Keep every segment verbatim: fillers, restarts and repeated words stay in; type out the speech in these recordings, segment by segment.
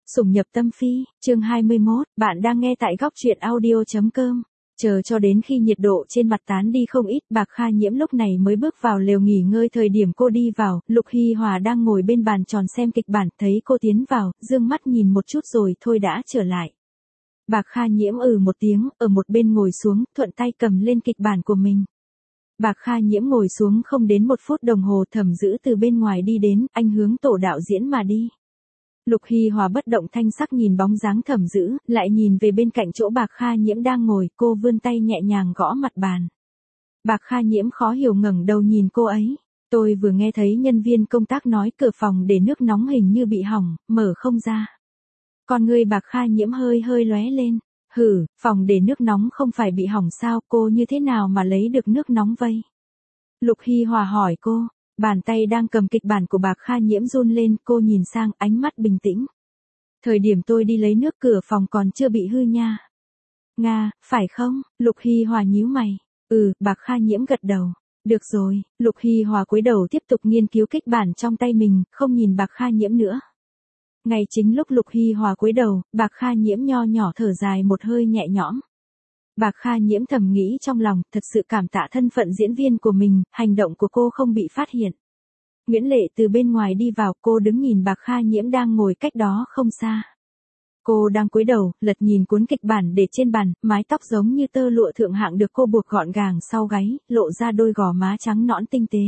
Sủng nhập tâm phi, chương hai mươi mốt, bạn đang nghe tại góc truyện audio chấm com. Chờ cho đến khi nhiệt độ trên mặt tán đi không ít, Bạc Kha Nhiễm lúc này mới bước vào lều nghỉ ngơi. Thời điểm cô đi vào, Lục Hy Hòa đang ngồi bên bàn tròn xem kịch bản, thấy cô tiến vào, dương mắt nhìn một chút rồi thôi đã trở lại. Bạc Kha Nhiễm ừ một tiếng, ở một bên ngồi xuống, thuận tay cầm lên kịch bản của mình. Bạc Kha Nhiễm ngồi xuống không đến một phút đồng hồ, Thẩm Dữ từ bên ngoài đi đến, anh hướng tổ đạo diễn mà đi. Lục Hy Hòa bất động thanh sắc nhìn bóng dáng Thẩm Dữ, lại nhìn về bên cạnh chỗ Bạc Kha Nhiễm đang ngồi, cô vươn tay nhẹ nhàng gõ mặt bàn. Bạc Kha Nhiễm khó hiểu ngẩng đầu nhìn cô ấy. Tôi vừa nghe thấy nhân viên công tác nói cửa phòng để nước nóng hình như bị hỏng, mở không ra. Con người Bạc Kha Nhiễm hơi hơi lóe lên. Hử, phòng để nước nóng không phải bị hỏng sao, cô như thế nào mà lấy được nước nóng vậy? Lục Hy Hòa hỏi cô. Bàn tay đang cầm kịch bản của Bạc Kha Nhiễm run lên, cô nhìn sang, ánh mắt bình tĩnh. Thời điểm tôi đi lấy nước cửa phòng còn chưa bị hư nha. Nga, phải không? Lục Hy Hòa nhíu mày. Ừ, Bạc Kha Nhiễm gật đầu. Được rồi, Lục Hy Hòa cúi đầu tiếp tục nghiên cứu kịch bản trong tay mình, không nhìn Bạc Kha Nhiễm nữa. Ngay chính lúc Lục Hy Hòa cúi đầu, Bạc Kha Nhiễm nho nhỏ thở dài một hơi nhẹ nhõm. Bạc Kha Nhiễm thầm nghĩ trong lòng, thật sự cảm tạ thân phận diễn viên của mình, hành động của cô không bị phát hiện. Nguyễn Lệ từ bên ngoài đi vào, cô đứng nhìn Bạc Kha Nhiễm đang ngồi cách đó không xa. Cô đang cúi đầu, lật nhìn cuốn kịch bản để trên bàn, mái tóc giống như tơ lụa thượng hạng được cô buộc gọn gàng sau gáy, lộ ra đôi gò má trắng nõn tinh tế.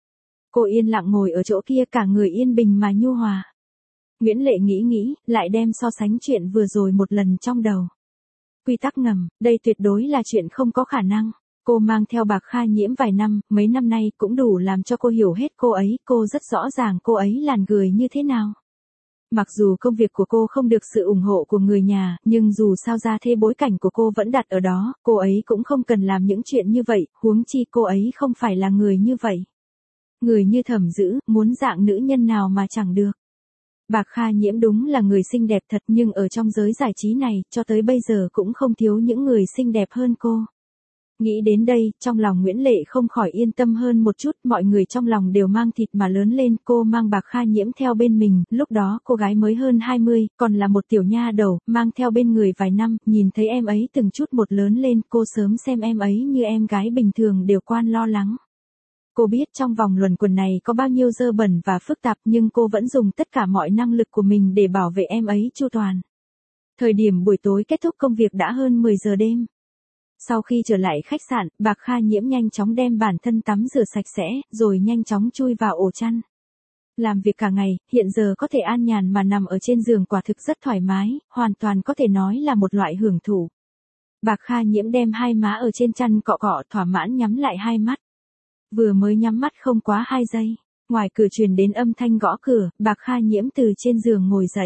Cô yên lặng ngồi ở chỗ kia, cả người yên bình mà nhu hòa. Nguyễn Lệ nghĩ nghĩ, lại đem so sánh chuyện vừa rồi một lần trong đầu. Quy tắc ngầm, đây tuyệt đối là chuyện không có khả năng. Cô mang theo Bạc Kha Nhiễm vài năm, mấy năm nay cũng đủ làm cho cô hiểu hết cô ấy, cô rất rõ ràng cô ấy là người như thế nào. Mặc dù công việc của cô không được sự ủng hộ của người nhà, nhưng dù sao ra thế bối cảnh của cô vẫn đặt ở đó, cô ấy cũng không cần làm những chuyện như vậy, huống chi cô ấy không phải là người như vậy. Người như Thẩm Dữ, muốn dạng nữ nhân nào mà chẳng được. Bạc Kha Nhiễm đúng là người xinh đẹp thật, nhưng ở trong giới giải trí này, cho tới bây giờ cũng không thiếu những người xinh đẹp hơn cô. Nghĩ đến đây, trong lòng Nguyễn Lệ không khỏi yên tâm hơn một chút, mọi người trong lòng đều mang thịt mà lớn lên, cô mang Bạc Kha Nhiễm theo bên mình, lúc đó cô gái mới hơn hai mươi, còn là một tiểu nha đầu, mang theo bên người vài năm, nhìn thấy em ấy từng chút một lớn lên, cô sớm xem em ấy như em gái bình thường đều quan lo lắng. Cô biết trong vòng luẩn quẩn này có bao nhiêu dơ bẩn và phức tạp, nhưng cô vẫn dùng tất cả mọi năng lực của mình để bảo vệ em ấy chu toàn. Thời điểm buổi tối kết thúc công việc đã hơn mười giờ đêm. Sau khi trở lại khách sạn, Bạc Kha Nhiễm nhanh chóng đem bản thân tắm rửa sạch sẽ, rồi nhanh chóng chui vào ổ chăn. Làm việc cả ngày, hiện giờ có thể an nhàn mà nằm ở trên giường quả thực rất thoải mái, hoàn toàn có thể nói là một loại hưởng thụ. Bạc Kha Nhiễm đem hai má ở trên chăn cọ cọ, thỏa mãn nhắm lại hai mắt. Vừa mới nhắm mắt không quá hai giây, ngoài cửa truyền đến âm thanh gõ cửa, Bạc Kha Nhiễm từ trên giường ngồi dậy.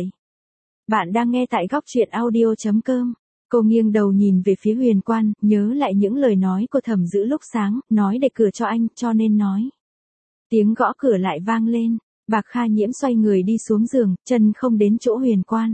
Bạn đang nghe tại góc truyện audio chấm com. Cô nghiêng đầu nhìn về phía Huyền Quan, nhớ lại những lời nói của Thẩm Dữ lúc sáng, nói để cửa cho anh, cho nên nói. Tiếng gõ cửa lại vang lên, Bạc Kha Nhiễm xoay người đi xuống giường, chân không đến chỗ Huyền Quan.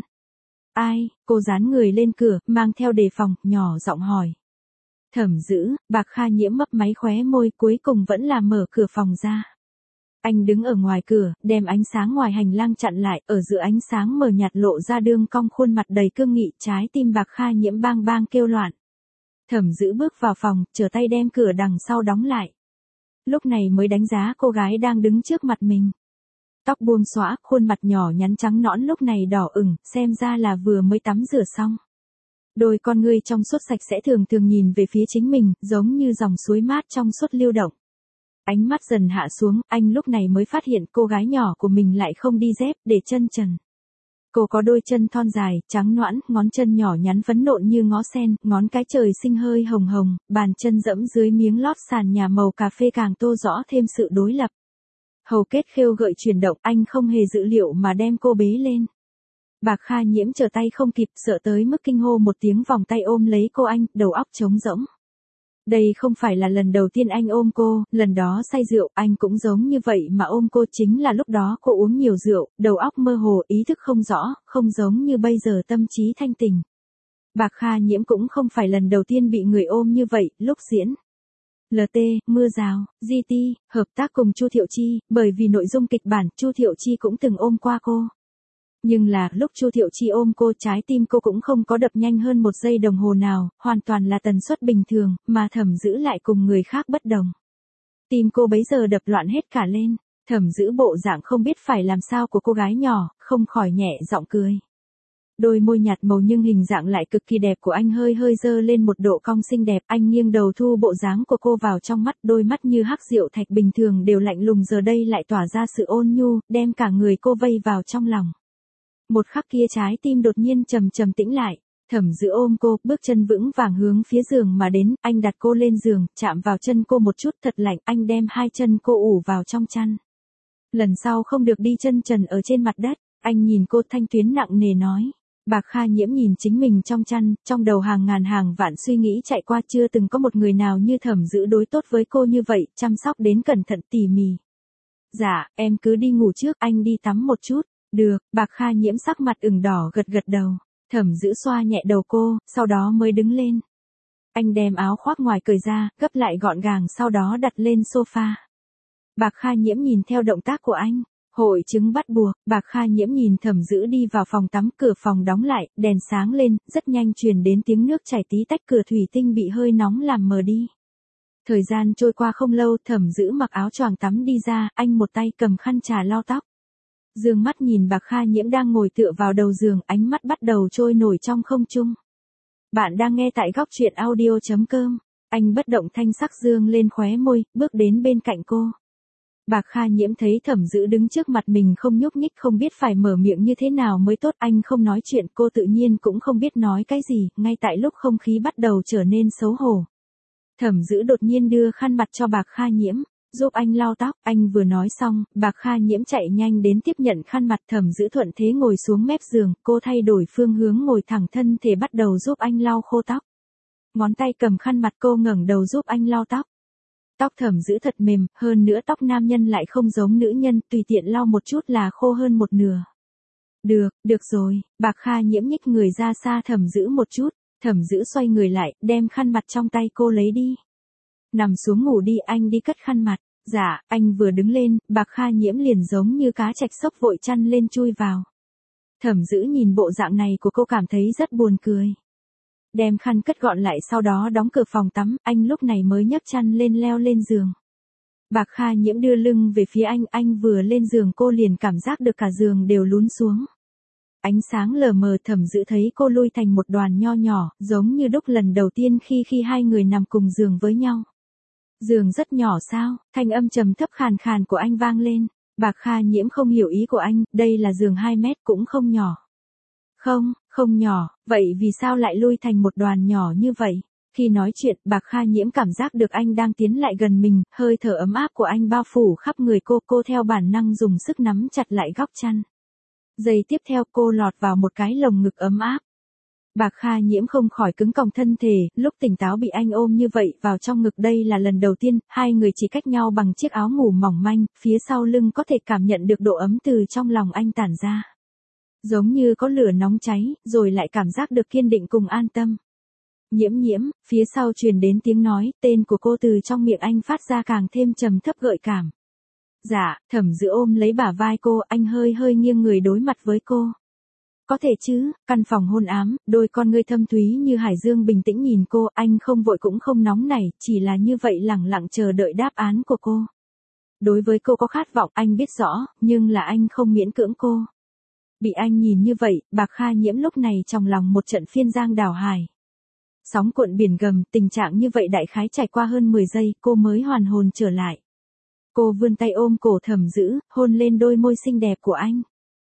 Ai? Cô dán người lên cửa, mang theo đề phòng, nhỏ giọng hỏi. Thẩm Dữ. Bạc Kha Nhiễm mấp máy khóe môi, cuối cùng vẫn là mở cửa phòng ra. Anh đứng ở ngoài cửa, đem ánh sáng ngoài hành lang chặn lại, ở giữa ánh sáng mờ nhạt lộ ra đường cong khuôn mặt đầy cương nghị, trái tim Bạc Kha Nhiễm bang bang kêu loạn. Thẩm Dữ bước vào phòng, trở tay đem cửa đằng sau đóng lại. Lúc này mới đánh giá cô gái đang đứng trước mặt mình. Tóc buông xõa, khuôn mặt nhỏ nhắn trắng nõn lúc này đỏ ửng, xem ra là vừa mới tắm rửa xong. Đôi con ngươi trong suốt sạch sẽ thường thường nhìn về phía chính mình, giống như dòng suối mát trong suốt lưu động. Ánh mắt dần hạ xuống, anh lúc này mới phát hiện cô gái nhỏ của mình lại không đi dép, để chân trần. Cô có đôi chân thon dài, trắng nõn, ngón chân nhỏ nhắn phấn nộn như ngó sen, ngón cái trời sinh hơi hồng hồng, bàn chân dẫm dưới miếng lót sàn nhà màu cà phê càng tô rõ thêm sự đối lập. Hầu kết khêu gợi chuyển động, anh không hề dự liệu mà đem cô bế lên. Bạc Kha Nhiễm trở tay không kịp, sợ tới mức kinh hô một tiếng, vòng tay ôm lấy cô anh, đầu óc trống rỗng. Đây không phải là lần đầu tiên anh ôm cô, lần đó say rượu, anh cũng giống như vậy mà ôm cô, chính là lúc đó cô uống nhiều rượu, đầu óc mơ hồ, ý thức không rõ, không giống như bây giờ tâm trí thanh tỉnh. Bạc Kha Nhiễm cũng không phải lần đầu tiên bị người ôm như vậy, lúc diễn lờ tê, Mưa Rào, giê tê, hợp tác cùng Chu Thiệu Chi, bởi vì nội dung kịch bản, Chu Thiệu Chi cũng từng ôm qua cô. Nhưng là, lúc Chu Thiệu Chi ôm cô, trái tim cô cũng không có đập nhanh hơn một giây đồng hồ nào, hoàn toàn là tần suất bình thường, mà Thẩm Dữ lại cùng người khác bất đồng. Tim cô bấy giờ đập loạn hết cả lên, Thẩm Dữ bộ dạng không biết phải làm sao của cô gái nhỏ, không khỏi nhẹ giọng cười. Đôi môi nhạt màu nhưng hình dạng lại cực kỳ đẹp của anh hơi hơi dơ lên một độ cong xinh đẹp, anh nghiêng đầu thu bộ dáng của cô vào trong mắt, đôi mắt như hắc rượu thạch bình thường đều lạnh lùng giờ đây lại tỏa ra sự ôn nhu, đem cả người cô vây vào trong lòng. Một khắc kia trái tim đột nhiên trầm trầm tĩnh lại, Thẩm Dữ ôm cô, bước chân vững vàng hướng phía giường mà đến, anh đặt cô lên giường, chạm vào chân cô một chút thật lạnh, anh đem hai chân cô ủ vào trong chăn. Lần sau không được đi chân trần ở trên mặt đất, anh nhìn cô thanh tuyến nặng nề nói. Bạc Kha Nhiễm nhìn chính mình trong chăn, trong đầu hàng ngàn hàng vạn suy nghĩ chạy qua, chưa từng có một người nào như Thẩm Dữ đối tốt với cô như vậy, chăm sóc đến cẩn thận tỉ mỉ. Dạ, em cứ đi ngủ trước, anh đi tắm một chút. Được, Bạc Kha Nhiễm sắc mặt ửng đỏ gật gật đầu. Thẩm Dữ xoa nhẹ đầu cô, sau đó mới đứng lên. Anh đem áo khoác ngoài cởi ra, gấp lại gọn gàng sau đó đặt lên sofa. Bạc Kha Nhiễm nhìn theo động tác của anh. Hội chứng bắt buộc, Bạc Kha Nhiễm nhìn Thẩm Dữ đi vào phòng tắm, cửa phòng đóng lại, đèn sáng lên, rất nhanh truyền đến tiếng nước chảy tí tách, cửa thủy tinh bị hơi nóng làm mờ đi. Thời gian trôi qua không lâu, Thẩm Dữ mặc áo choàng tắm đi ra, anh một tay cầm khăn trà lau tóc. Dương mắt nhìn Bạc Kha Nhiễm đang ngồi tựa vào đầu giường, ánh mắt bắt đầu trôi nổi trong không trung. Bạn đang nghe tại góc truyện audio chấm com. Anh bất động thanh sắc dương lên khóe môi, bước đến bên cạnh cô. Bạc Kha Nhiễm thấy Thẩm Dữ đứng trước mặt mình không nhúc nhích, không biết phải mở miệng như thế nào mới tốt, anh không nói chuyện, cô tự nhiên cũng không biết nói cái gì, ngay tại lúc không khí bắt đầu trở nên xấu hổ. Thẩm Dữ đột nhiên đưa khăn mặt cho Bạc Kha Nhiễm, giúp anh lau tóc, anh vừa nói xong, Bạc Kha Nhiễm chạy nhanh đến tiếp nhận khăn mặt, Thẩm Dữ thuận thế ngồi xuống mép giường, cô thay đổi phương hướng ngồi thẳng thân thể bắt đầu giúp anh lau khô tóc. Ngón tay cầm khăn mặt, cô ngẩng đầu giúp anh lau tóc. Tóc Thẩm Dữ thật mềm, hơn nữa tóc nam nhân lại không giống nữ nhân, tùy tiện lau một chút là khô hơn một nửa. Được, được rồi, Bạc Kha Nhiễm nhích người ra xa Thẩm Dữ một chút, Thẩm Dữ xoay người lại, đem khăn mặt trong tay cô lấy đi. Nằm xuống ngủ đi, anh đi cất khăn mặt. Dạ, anh vừa đứng lên, Bạc Kha Nhiễm liền giống như cá trạch xốc vội chăn lên chui vào. Thẩm Dữ nhìn bộ dạng này của cô cảm thấy rất buồn cười. Đem khăn cất gọn lại sau đó đóng cửa phòng tắm, anh lúc này mới nhấc chăn lên leo lên giường. Bạc Kha Nhiễm đưa lưng về phía anh, anh vừa lên giường cô liền cảm giác được cả giường đều lún xuống. Ánh sáng lờ mờ, Thẩm Dữ thấy cô lui thành một đoàn nho nhỏ, giống như đúc lần đầu tiên khi khi hai người nằm cùng giường với nhau. Giường rất nhỏ sao? Thanh âm trầm thấp khàn khàn của anh vang lên. Bạc Kha Nhiễm không hiểu ý của anh, đây là giường hai mét cũng không nhỏ. Không, không nhỏ, vậy vì sao lại lui thành một đoàn nhỏ như vậy? Khi nói chuyện, Bạc Kha Nhiễm cảm giác được anh đang tiến lại gần mình, hơi thở ấm áp của anh bao phủ khắp người cô, cô theo bản năng dùng sức nắm chặt lại góc chăn. Giây tiếp theo cô lọt vào một cái lồng ngực ấm áp. Bạc Kha Nhiễm không khỏi cứng còng thân thể, lúc tỉnh táo bị anh ôm như vậy vào trong ngực, đây là lần đầu tiên, hai người chỉ cách nhau bằng chiếc áo ngủ mỏng manh, phía sau lưng có thể cảm nhận được độ ấm từ trong lòng anh tản ra. Giống như có lửa nóng cháy, rồi lại cảm giác được kiên định cùng an tâm. Nhiễm Nhiễm, phía sau truyền đến tiếng nói, tên của cô từ trong miệng anh phát ra càng thêm trầm thấp gợi cảm. Dạ, Thẩm Dữ ôm lấy bả vai cô, anh hơi hơi nghiêng người đối mặt với cô. Có thể chứ, căn phòng hôn ám, đôi con ngươi thâm thúy như hải dương bình tĩnh nhìn cô, anh không vội cũng không nóng nảy, chỉ là như vậy lẳng lặng chờ đợi đáp án của cô. Đối với cô có khát vọng, anh biết rõ, nhưng là anh không miễn cưỡng cô. Bị anh nhìn như vậy, Bạc Kha Nhiễm lúc này trong lòng một trận phiên giang đảo hải. Sóng cuộn biển gầm, tình trạng như vậy đại khái trải qua hơn mười giây, cô mới hoàn hồn trở lại. Cô vươn tay ôm cổ Thẩm Dữ, hôn lên đôi môi xinh đẹp của anh.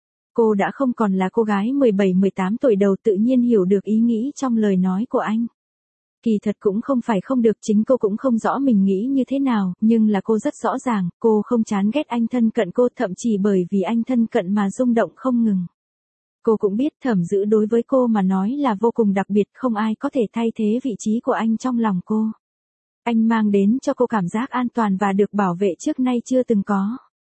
Cô đã không còn là cô gái mười bảy mười tám tuổi đầu, tự nhiên hiểu được ý nghĩ trong lời nói của anh. Kỳ thật cũng không phải không được, chính cô cũng không rõ mình nghĩ như thế nào, nhưng là cô rất rõ ràng, cô không chán ghét anh thân cận cô, thậm chí bởi vì anh thân cận mà rung động không ngừng. Cô cũng biết Thẩm Dữ đối với cô mà nói là vô cùng đặc biệt, không ai có thể thay thế vị trí của anh trong lòng cô. Anh mang đến cho cô cảm giác an toàn và được bảo vệ trước nay chưa từng có.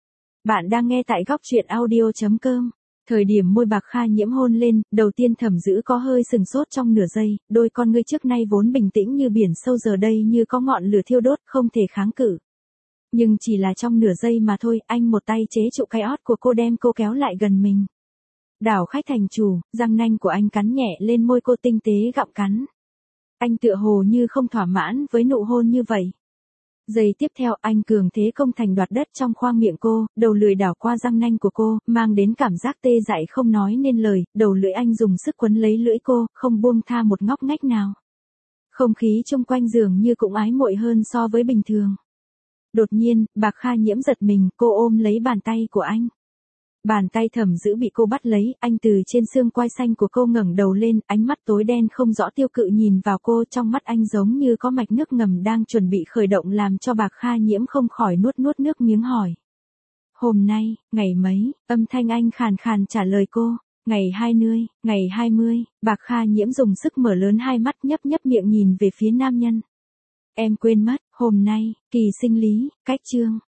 Bạn đang nghe tại góc truyện audio chấm com. Thời điểm môi Bạc Kha Nhiễm hôn lên, đầu tiên Thẩm Dữ có hơi sừng sốt trong nửa giây, đôi con ngươi trước nay vốn bình tĩnh như biển sâu giờ đây như có ngọn lửa thiêu đốt, không thể kháng cự. Nhưng chỉ là trong nửa giây mà thôi, anh một tay chế trụ cái ót của cô đem cô kéo lại gần mình. Đảo khách thành chủ, răng nanh của anh cắn nhẹ lên môi cô tinh tế gặm cắn. Anh tựa hồ như không thỏa mãn với nụ hôn như vậy. Giây tiếp theo anh cường thế công thành đoạt đất trong khoang miệng cô, đầu lưỡi đảo qua răng nanh của cô, mang đến cảm giác tê dại không nói nên lời, đầu lưỡi anh dùng sức quấn lấy lưỡi cô, không buông tha một ngóc ngách nào. Không khí chung quanh giường như cũng ái muội hơn so với bình thường. Đột nhiên, Bạc Kha Nhiễm giật mình, cô ôm lấy bàn tay của anh. Bàn tay Thẩm Dữ bị cô bắt lấy, anh từ trên xương quai xanh của cô ngẩng đầu lên, ánh mắt tối đen không rõ tiêu cự nhìn vào cô, trong mắt anh giống như có mạch nước ngầm đang chuẩn bị khởi động làm cho Bạc Kha Nhiễm không khỏi nuốt nuốt nước miếng hỏi. Hôm nay, ngày mấy, âm thanh anh khàn khàn trả lời cô. Ngày hai mươi, ngày hai mươi, Bạc Kha Nhiễm dùng sức mở lớn hai mắt nhấp nhấp miệng nhìn về phía nam nhân. Em quên mất, hôm nay, kỳ sinh lý, cách chương.